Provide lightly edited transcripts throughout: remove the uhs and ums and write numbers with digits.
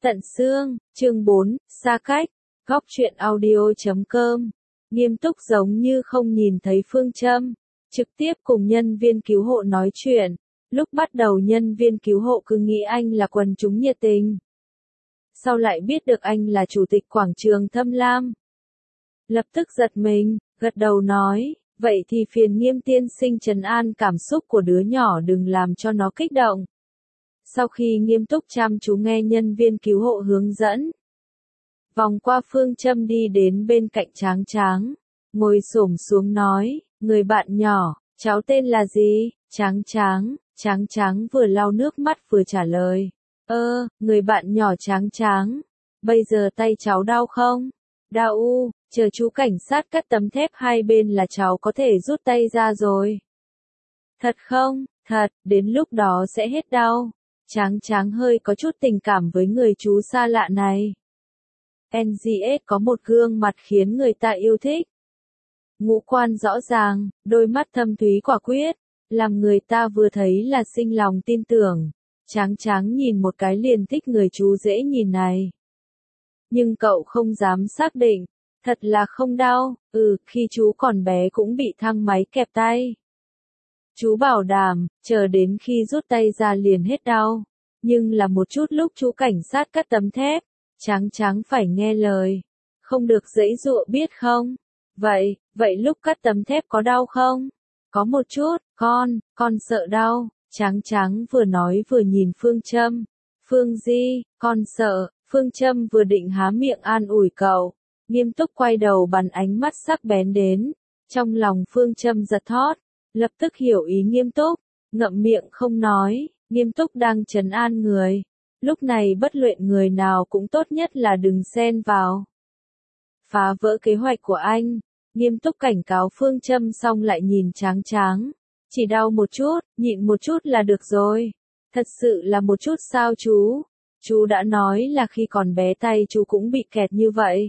Tận xương, chương 4, xa cách, góc truyện audio.com. Nghiêm túc giống như không nhìn thấy Phương Châm, trực tiếp cùng nhân viên cứu hộ nói chuyện. Lúc bắt đầu nhân viên cứu hộ cứ nghĩ anh là quần chúng nhiệt tình. Sau lại biết được anh là chủ tịch quảng trường Thâm Lam. Lập tức giật mình, gật đầu nói, vậy thì phiền Nghiêm tiên sinh trấn an cảm xúc của đứa nhỏ, đừng làm cho nó kích động. Sau khi nghiêm túc chăm chú nghe nhân viên cứu hộ hướng dẫn, vòng qua Phương Châm đi đến bên cạnh Tráng Tráng, ngồi xổm xuống nói, người bạn nhỏ, cháu tên là gì? Tráng Tráng vừa lau nước mắt vừa trả lời, người bạn nhỏ Tráng Tráng, bây giờ tay cháu đau không? Đau chờ chú cảnh sát cắt tấm thép hai bên là cháu có thể rút tay ra rồi. Thật không? Thật, đến lúc đó sẽ hết đau. Tráng Tráng hơi có chút tình cảm với người chú xa lạ này. NGS có một gương mặt khiến người ta yêu thích. Ngũ quan rõ ràng, đôi mắt thâm thúy quả quyết, làm người ta vừa thấy là sinh lòng tin tưởng. Tráng Tráng nhìn một cái liền thích người chú dễ nhìn này. Nhưng cậu không dám xác định, thật là không đau, khi chú còn bé cũng bị thang máy kẹp tay. Chú bảo đảm, chờ đến khi rút tay ra liền hết đau. Nhưng là một chút lúc chú cảnh sát cắt tấm thép, Tráng Tráng phải nghe lời. Không được giãy giụa biết không? Vậy lúc cắt tấm thép có đau không? Có một chút, con sợ đau. Tráng Tráng vừa nói vừa nhìn Phương Châm. Phương Di, con sợ. Phương Châm vừa định há miệng an ủi cậu. Nghiêm túc quay đầu bắn ánh mắt sắc bén đến. Trong lòng Phương Châm giật thót. Lập tức hiểu ý nghiêm túc, ngậm miệng không nói, nghiêm túc đang trấn an người. Lúc này bất luận người nào cũng tốt nhất là đừng xen vào. Phá vỡ kế hoạch của anh, nghiêm túc cảnh cáo Phương Châm xong lại nhìn Tráng Tráng. Chỉ đau một chút, nhịn một chút là được rồi. Thật sự là một chút sao chú? Chú đã nói là khi còn bé tay chú cũng bị kẹt như vậy.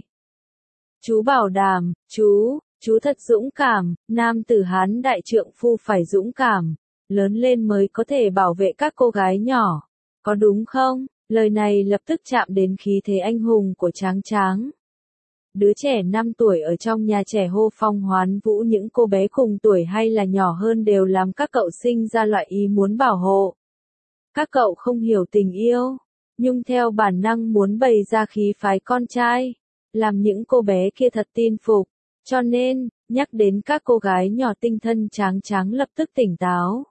Chú bảo đảm, chú thật dũng cảm, nam tử Hán đại trượng phu phải dũng cảm, lớn lên mới có thể bảo vệ các cô gái nhỏ, có đúng không? Lời này lập tức chạm đến khí thế anh hùng của Tráng Tráng. Đứa trẻ 5 tuổi ở trong nhà trẻ hô phong hoán vũ, những cô bé cùng tuổi hay là nhỏ hơn đều làm các cậu sinh ra loại ý muốn bảo hộ. Các cậu không hiểu tình yêu, nhưng theo bản năng muốn bày ra khí phái con trai, làm những cô bé kia thật tin phục. Cho nên, nhắc đến các cô gái nhỏ tinh thần Tráng Tráng lập tức tỉnh táo.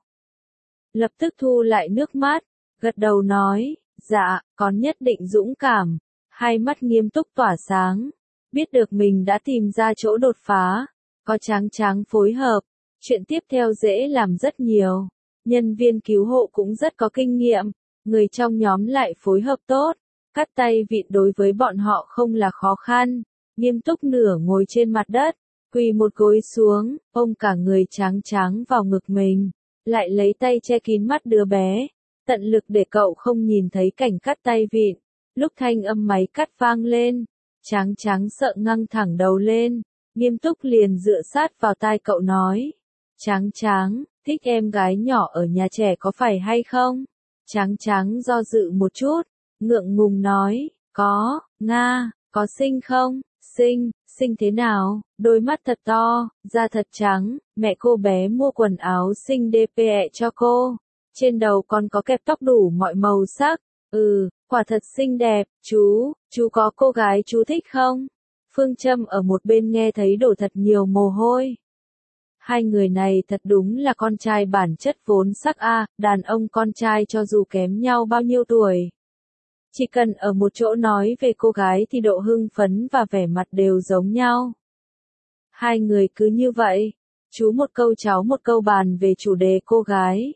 Lập tức thu lại nước mắt, gật đầu nói, dạ, con nhất định dũng cảm. Hai mắt nghiêm túc tỏa sáng, biết được mình đã tìm ra chỗ đột phá. Có Tráng Tráng phối hợp, chuyện tiếp theo dễ làm rất nhiều. Nhân viên cứu hộ cũng rất có kinh nghiệm, người trong nhóm lại phối hợp tốt. Cắt tay vịn đối với bọn họ không là khó khăn. Nghiêm túc nửa ngồi trên mặt đất, quỳ một gối xuống, ôm cả người Tráng Tráng vào ngực mình, lại lấy tay che kín mắt đứa bé, tận lực để cậu không nhìn thấy cảnh cắt tay vịn. Lúc thanh âm máy cắt vang lên, Tráng Tráng sợ ngăng thẳng đầu lên, nghiêm túc liền dựa sát vào tai cậu nói, Tráng Tráng, thích em gái nhỏ ở nhà trẻ có phải hay không? Tráng Tráng do dự một chút, ngượng ngùng nói, có, có xinh không? Xinh thế nào? Đôi mắt thật to, da thật trắng, mẹ cô bé mua quần áo xinh DPE cho cô. Trên đầu còn có kẹp tóc đủ mọi màu sắc. Quả thật xinh đẹp, chú có cô gái chú thích không? Phương Châm ở một bên nghe thấy đổ thật nhiều mồ hôi. Hai người này thật đúng là con trai bản chất vốn sắc đàn ông con trai cho dù kém nhau bao nhiêu tuổi. Chỉ cần ở một chỗ nói về cô gái thì độ hưng phấn và vẻ mặt đều giống nhau. Hai người cứ như vậy, chú một câu cháu một câu bàn về chủ đề cô gái.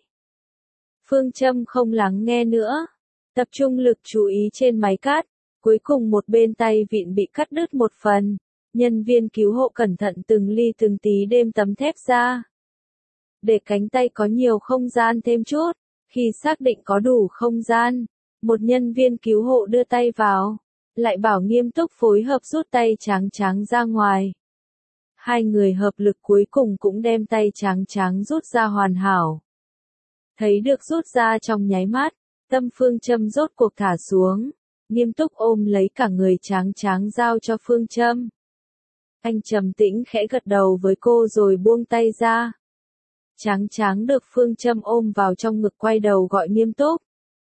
Phương Châm không lắng nghe nữa, tập trung lực chú ý trên máy cắt, cuối cùng một bên tay vịn bị cắt đứt một phần. Nhân viên cứu hộ cẩn thận từng ly từng tí đêm tấm thép ra, để cánh tay có nhiều không gian thêm chút. Khi xác định có đủ không gian, một nhân viên cứu hộ đưa tay vào, lại bảo nghiêm túc phối hợp rút tay Tráng Tráng ra ngoài. Hai người hợp lực cuối cùng cũng đem tay Tráng Tráng rút ra hoàn hảo. Thấy được rút ra trong nháy mắt, tâm Phương Châm rốt cuộc thả xuống, nghiêm túc ôm lấy cả người Tráng Tráng giao cho Phương Châm. Anh trầm tĩnh khẽ gật đầu với cô rồi buông tay ra. Tráng Tráng được Phương Châm ôm vào trong ngực quay đầu gọi nghiêm túc.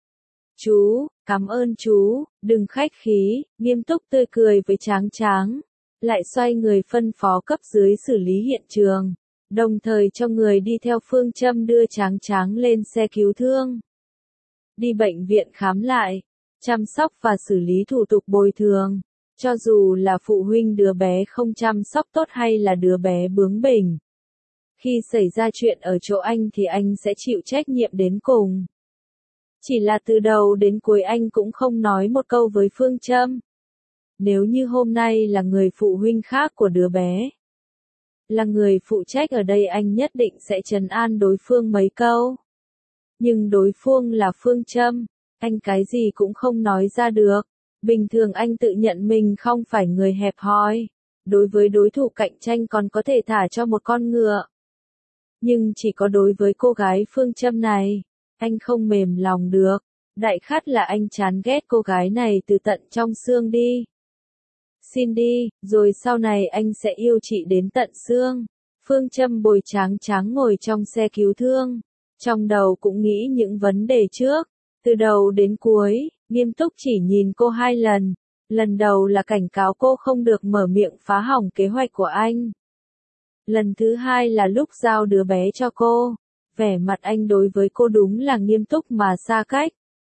Chú, cảm ơn chú, đừng khách khí, nghiêm túc tươi cười với Tráng Tráng. Lại xoay người phân phó cấp dưới xử lý hiện trường, đồng thời cho người đi theo Phương Châm đưa Tráng Tráng lên xe cứu thương. Đi bệnh viện khám lại, chăm sóc và xử lý thủ tục bồi thường. Cho dù là phụ huynh đứa bé không chăm sóc tốt hay là đứa bé bướng bỉnh. Khi xảy ra chuyện ở chỗ anh thì anh sẽ chịu trách nhiệm đến cùng. Chỉ là từ đầu đến cuối anh cũng không nói một câu với Phương Châm. Nếu như hôm nay là người phụ huynh khác của đứa bé, là người phụ trách ở đây anh nhất định sẽ trấn an đối phương mấy câu. Nhưng đối phương là Phương Châm, anh cái gì cũng không nói ra được. Bình thường anh tự nhận mình không phải người hẹp hòi, đối với đối thủ cạnh tranh còn có thể thả cho một con ngựa. Nhưng chỉ có đối với cô gái Phương Châm này, anh không mềm lòng được. Đại khái là anh chán ghét cô gái này từ tận trong xương đi. Xin đi, rồi sau này anh sẽ yêu chị đến tận xương. Phương Châm bồi Tráng Tráng ngồi trong xe cứu thương, trong đầu cũng nghĩ những vấn đề trước. Từ đầu đến cuối, nghiêm túc chỉ nhìn cô 2 lần. Lần đầu là cảnh cáo cô không được mở miệng phá hỏng kế hoạch của anh. Lần thứ 2 là lúc giao đứa bé cho cô. Vẻ mặt anh đối với cô đúng là nghiêm túc mà xa cách.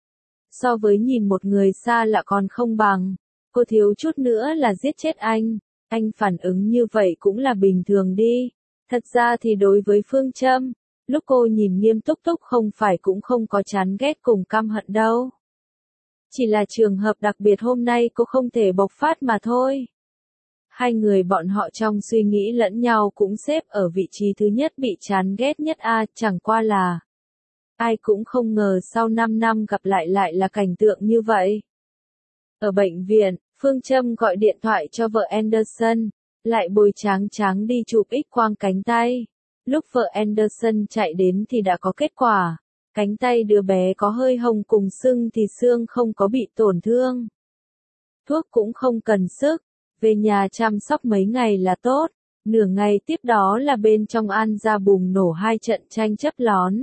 So với nhìn một người xa lạ còn không bằng. Cô thiếu chút nữa là giết chết anh. Anh phản ứng như vậy cũng là bình thường đi. Thật ra thì đối với Phương Châm, lúc cô nhìn nghiêm túc không phải cũng không có chán ghét cùng căm hận đâu. Chỉ là trường hợp đặc biệt hôm nay cô không thể bộc phát mà thôi. Hai người bọn họ trong suy nghĩ lẫn nhau cũng xếp ở vị trí thứ nhất bị chán ghét nhất chẳng qua là. Ai cũng không ngờ sau 5 năm gặp lại là cảnh tượng như vậy. Ở bệnh viện, Phương Châm gọi điện thoại cho vợ Anderson, lại bồi Tráng Tráng đi chụp X-quang cánh tay. Lúc vợ Anderson chạy đến thì đã có kết quả. Cánh tay đứa bé có hơi hồng cùng sưng thì xương không có bị tổn thương. Thuốc cũng không cần sức, về nhà chăm sóc mấy ngày là tốt. Nửa ngày tiếp đó là bên trong An gia bùng nổ 2 trận tranh chấp lón.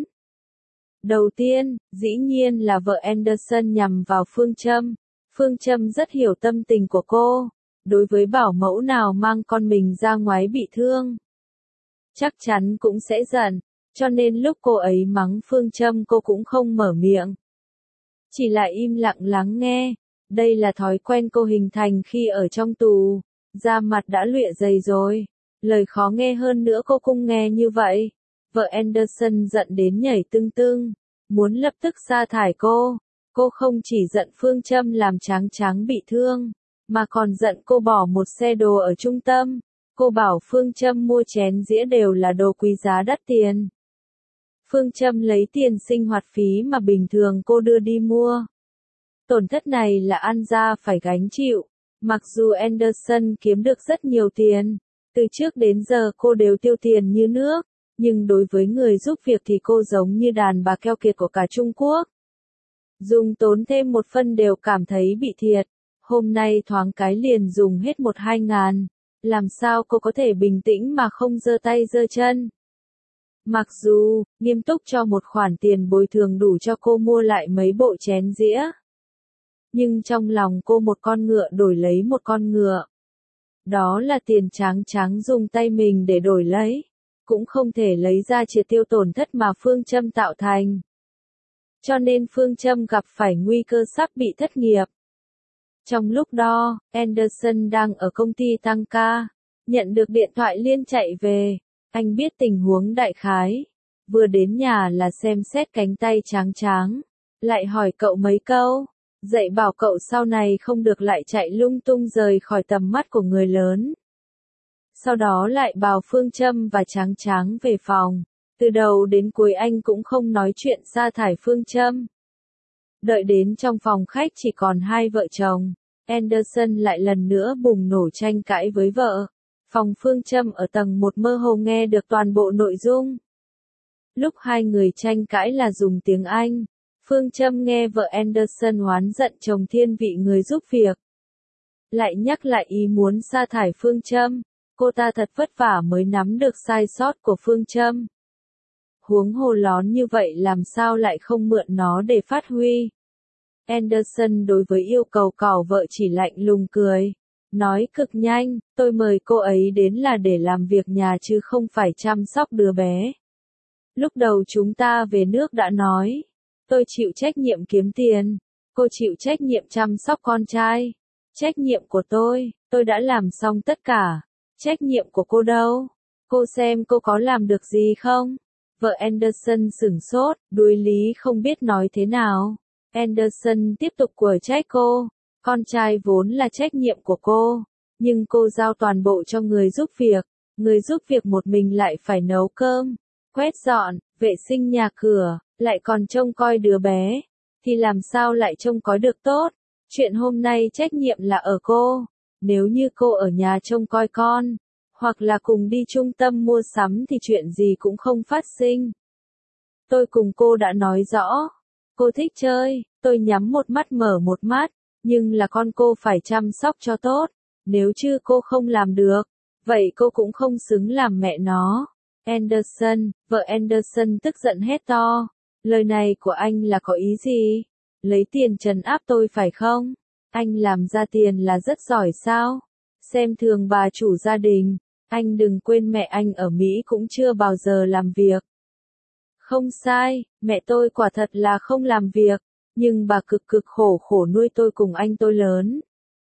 Đầu tiên, dĩ nhiên là vợ Anderson nhằm vào Phương Châm. Phương Châm rất hiểu tâm tình của cô. Đối với bảo mẫu nào mang con mình ra ngoài bị thương, chắc chắn cũng sẽ giận. Cho nên lúc cô ấy mắng Phương Châm cô cũng không mở miệng. Chỉ là im lặng lắng nghe. Đây là thói quen cô hình thành khi ở trong tù. Da mặt đã lụa dày rồi. Lời khó nghe hơn nữa cô cũng nghe như vậy. Vợ Anderson giận đến nhảy tưng tưng. Muốn lập tức sa thải cô. Cô không chỉ giận Phương Châm làm Tráng Tráng bị thương, mà còn giận cô bỏ một xe đồ ở trung tâm. Cô bảo Phương Châm mua chén dĩa đều là đồ quý giá đắt tiền. Phương Châm lấy tiền sinh hoạt phí mà bình thường cô đưa đi mua. Tổn thất này là An gia phải gánh chịu. Mặc dù Anderson kiếm được rất nhiều tiền, từ trước đến giờ cô đều tiêu tiền như nước, nhưng đối với người giúp việc thì cô giống như đàn bà keo kiệt của cả Trung Quốc. Dùng tốn thêm một phân đều cảm thấy bị thiệt. Hôm nay thoáng cái liền dùng hết 1-2 ngàn. Làm sao cô có thể bình tĩnh mà không giơ tay giơ chân? Mặc dù, nghiêm túc cho một khoản tiền bồi thường đủ cho cô mua lại mấy bộ chén dĩa. Nhưng trong lòng cô một con ngựa đổi lấy một con ngựa. Đó là tiền Tráng Tráng dùng tay mình để đổi lấy. Cũng không thể lấy ra triệt tiêu tổn thất mà Phương Châm tạo thành. Cho nên Phương Châm gặp phải nguy cơ sắp bị thất nghiệp. Trong lúc đó, Anderson đang ở công ty tăng ca. Nhận được điện thoại liên chạy về. Anh biết tình huống đại khái. Vừa đến nhà là xem xét cánh tay Tráng Tráng. Lại hỏi cậu mấy câu. Dạy bảo cậu sau này không được lại chạy lung tung rời khỏi tầm mắt của người lớn. Sau đó lại bảo Phương Châm và Tráng Tráng về phòng. Từ đầu đến cuối anh cũng không nói chuyện sa thải Phương Châm. Đợi đến trong phòng khách chỉ còn 2 vợ chồng, Anderson lại lần nữa bùng nổ tranh cãi với vợ. Phòng Phương Châm ở tầng 1 mơ hồ nghe được toàn bộ nội dung. Lúc hai người tranh cãi là dùng tiếng Anh. Phương Châm nghe vợ Anderson oán giận chồng thiên vị người giúp việc. Lại nhắc lại ý muốn sa thải Phương Châm, cô ta thật vất vả mới nắm được sai sót của Phương Châm. Huống hồ lón như vậy làm sao lại không mượn nó để phát huy. Anderson đối với yêu cầu cỏ vợ chỉ lạnh lùng cười. Nói cực nhanh, tôi mời cô ấy đến là để làm việc nhà chứ không phải chăm sóc đứa bé. Lúc đầu chúng ta về nước đã nói, tôi chịu trách nhiệm kiếm tiền, cô chịu trách nhiệm chăm sóc con trai. Trách nhiệm của tôi đã làm xong tất cả. Trách nhiệm của cô đâu? Cô xem cô có làm được gì không? Vợ Anderson sửng sốt, đuối lý không biết nói thế nào. Anderson tiếp tục quở trách cô. Con trai vốn là trách nhiệm của cô, nhưng cô giao toàn bộ cho người giúp việc. Người giúp việc một mình lại phải nấu cơm, quét dọn, vệ sinh nhà cửa, lại còn trông coi đứa bé. Thì làm sao lại trông coi được tốt? Chuyện hôm nay trách nhiệm là ở cô. Nếu như cô ở nhà trông coi con, hoặc là cùng đi trung tâm mua sắm thì chuyện gì cũng không phát sinh. Tôi cùng cô đã nói rõ. Cô thích chơi, tôi nhắm một mắt mở một mắt, nhưng là con cô phải chăm sóc cho tốt. Nếu chứ cô không làm được, vậy cô cũng không xứng làm mẹ nó. Anderson, vợ Anderson tức giận hét to. Lời này của anh là có ý gì? Lấy tiền trấn áp tôi phải không? Anh làm ra tiền là rất giỏi sao? Xem thường bà chủ gia đình. Anh đừng quên mẹ anh ở Mỹ cũng chưa bao giờ làm việc. Không sai, mẹ tôi quả thật là không làm việc, nhưng bà cực cực khổ khổ nuôi tôi cùng anh tôi lớn.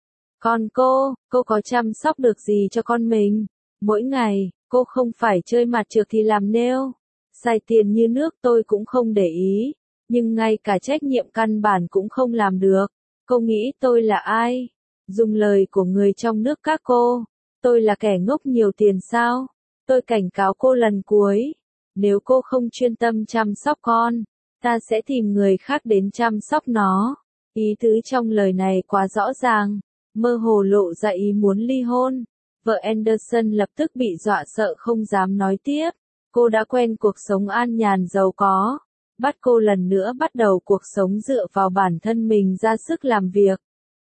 Còn cô có chăm sóc được gì cho con mình? Mỗi ngày, cô không phải chơi mặt trược thì làm nail. Xài tiền như nước tôi cũng không để ý, nhưng ngay cả trách nhiệm căn bản cũng không làm được. Cô nghĩ tôi là ai? Dùng lời của người trong nước các cô, tôi là kẻ ngốc nhiều tiền sao? Tôi cảnh cáo cô lần cuối. Nếu cô không chuyên tâm chăm sóc con, ta sẽ tìm người khác đến chăm sóc nó. Ý tứ trong lời này quá rõ ràng, mơ hồ lộ ra ý muốn ly hôn. Vợ Anderson lập tức bị dọa sợ không dám nói tiếp. Cô đã quen cuộc sống an nhàn giàu có. Bắt cô lần nữa bắt đầu cuộc sống dựa vào bản thân mình ra sức làm việc.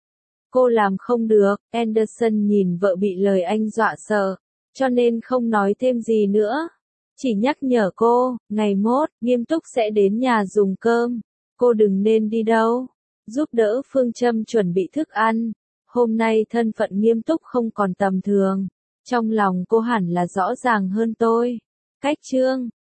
Cô làm không được. Anderson nhìn vợ bị lời anh dọa sợ, cho nên không nói thêm gì nữa. Chỉ nhắc nhở cô, ngày mốt, nghiêm túc sẽ đến nhà dùng cơm. Cô đừng nên đi đâu. Giúp đỡ Phương Châm chuẩn bị thức ăn. Hôm nay thân phận nghiêm túc không còn tầm thường. Trong lòng cô hẳn là rõ ràng hơn tôi. Cách chương